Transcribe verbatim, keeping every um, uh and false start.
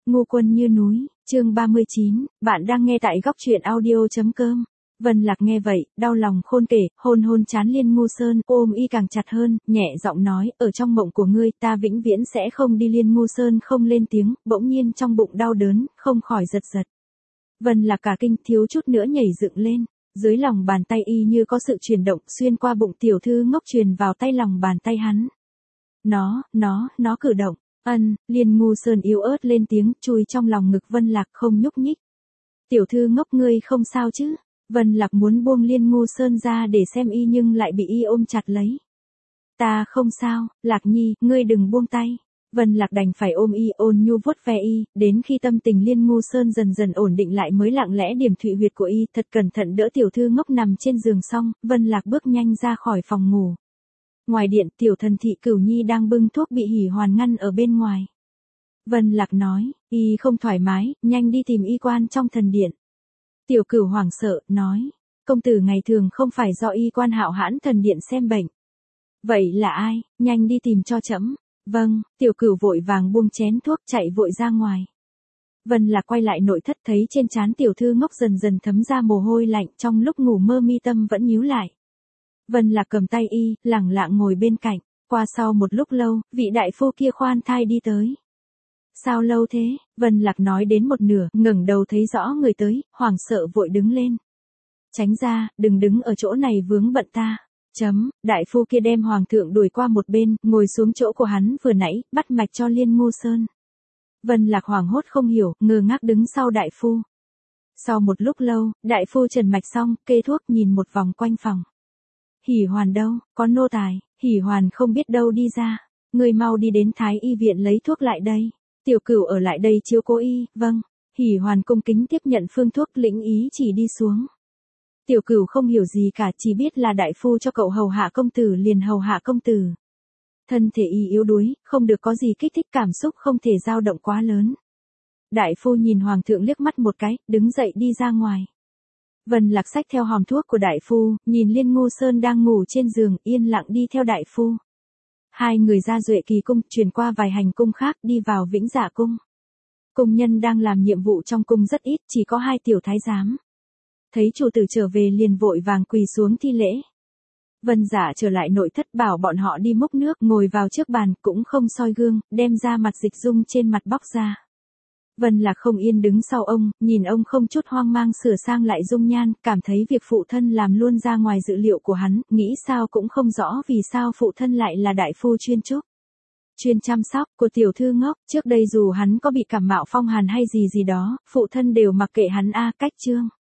Ngu quân như núi, chương ba mươi chín, bạn đang nghe tại góc truyện audio.com. Vân Lạc nghe vậy, đau lòng khôn kể, hôn hôn trán Liên Ngu Sơn, ôm y càng chặt hơn, nhẹ giọng nói, ở trong mộng của ngươi, ta vĩnh viễn sẽ không đi. Liên Ngu Sơn không lên tiếng, bỗng nhiên trong bụng đau đớn, không khỏi giật giật. Vân Lạc cả kinh, thiếu chút nữa nhảy dựng lên, dưới lòng bàn tay y như có sự chuyển động, xuyên qua bụng tiểu thư ngốc truyền vào tay lòng bàn tay hắn. Nó, nó, nó cử động. Ân, Liên Ngu Sơn yếu ớt lên tiếng, chui trong lòng ngực Vân Lạc không nhúc nhích. Tiểu thư ngốc, ngươi không sao chứ? Vân Lạc muốn buông Liên Ngu Sơn ra để xem y nhưng lại bị y ôm chặt lấy. Ta không sao, Lạc Nhi, ngươi đừng buông tay. Vân Lạc đành phải ôm y, ôn nhu vuốt ve y, đến khi tâm tình Liên Ngu Sơn dần dần ổn định lại mới lặng lẽ điểm thụy huyệt của y, thật cẩn thận đỡ tiểu thư ngốc nằm trên giường xong, Vân Lạc bước nhanh ra khỏi phòng ngủ. Ngoài điện, tiểu thần thị Cửu Nhi đang bưng thuốc bị Hỉ Hoàn ngăn ở bên ngoài. Vân Lạc nói, y không thoải mái, nhanh đi tìm y quan trong thần điện. Tiểu Cửu hoảng sợ, nói, công tử ngày thường không phải do y quan Hạo Hãn thần điện xem bệnh. Vậy là ai, nhanh đi tìm cho trẫm. Vâng, Tiểu Cửu vội vàng buông chén thuốc chạy vội ra ngoài. Vân Lạc quay lại nội thất thấy trên trán tiểu thư ngốc dần dần thấm ra mồ hôi lạnh, trong lúc ngủ mơ mi tâm vẫn nhíu lại. Vân Lạc cầm tay y, lẳng lặng ngồi bên cạnh, qua sau một lúc lâu, vị đại phu kia khoan thai đi tới. Sao lâu thế? Vân Lạc nói đến một nửa, ngẩng đầu thấy rõ người tới, hoảng sợ vội đứng lên. Tránh ra, đừng đứng ở chỗ này vướng bận ta. Chấm, đại phu kia đem hoàng thượng đuổi qua một bên, ngồi xuống chỗ của hắn vừa nãy, bắt mạch cho Liên Ngu Sơn. Vân Lạc hoảng hốt không hiểu, ngơ ngác đứng sau đại phu. Sau một lúc lâu, đại phu trần mạch xong, kê thuốc nhìn một vòng quanh phòng. Hỉ Hoàn đâu, có nô tài. Hỉ Hoàn không biết đâu đi ra. Người mau đi đến Thái y viện lấy thuốc lại đây. Tiểu Cửu ở lại đây chiếu cố y. Vâng. Hỉ Hoàn cung kính tiếp nhận phương thuốc, lĩnh ý chỉ đi xuống. Tiểu Cửu không hiểu gì cả, chỉ biết là đại phu cho cậu hầu hạ công tử liền hầu hạ công tử. Thân thể y yếu đuối, không được có gì kích thích, cảm xúc không thể dao động quá lớn. Đại phu nhìn hoàng thượng liếc mắt một cái, đứng dậy đi ra ngoài. Vân Lạc xách theo hòm thuốc của đại phu, nhìn Liên Ngu Sơn đang ngủ trên giường, yên lặng đi theo đại phu. Hai người ra Duệ Kỳ cung, chuyển qua vài hành cung khác, đi vào Vĩnh Dạ cung. Cung nhân đang làm nhiệm vụ trong cung rất ít, chỉ có hai tiểu thái giám. Thấy chủ tử trở về liền vội vàng quỳ xuống thi lễ. Vân Dạ trở lại nội thất bảo bọn họ đi múc nước, ngồi vào trước bàn, cũng không soi gương, đem ra mặt dịch dung trên mặt bóc ra. Vân Lạc không yên đứng sau ông, nhìn ông không chút hoang mang sửa sang lại dung nhan, cảm thấy việc phụ thân làm luôn ra ngoài dự liệu của hắn, nghĩ sao cũng không rõ vì sao phụ thân lại là đại phu chuyên trúc, chuyên chăm sóc của tiểu thư ngốc. Trước đây dù hắn có bị cảm mạo phong hàn hay gì gì đó, phụ thân đều mặc kệ hắn a, cách chương.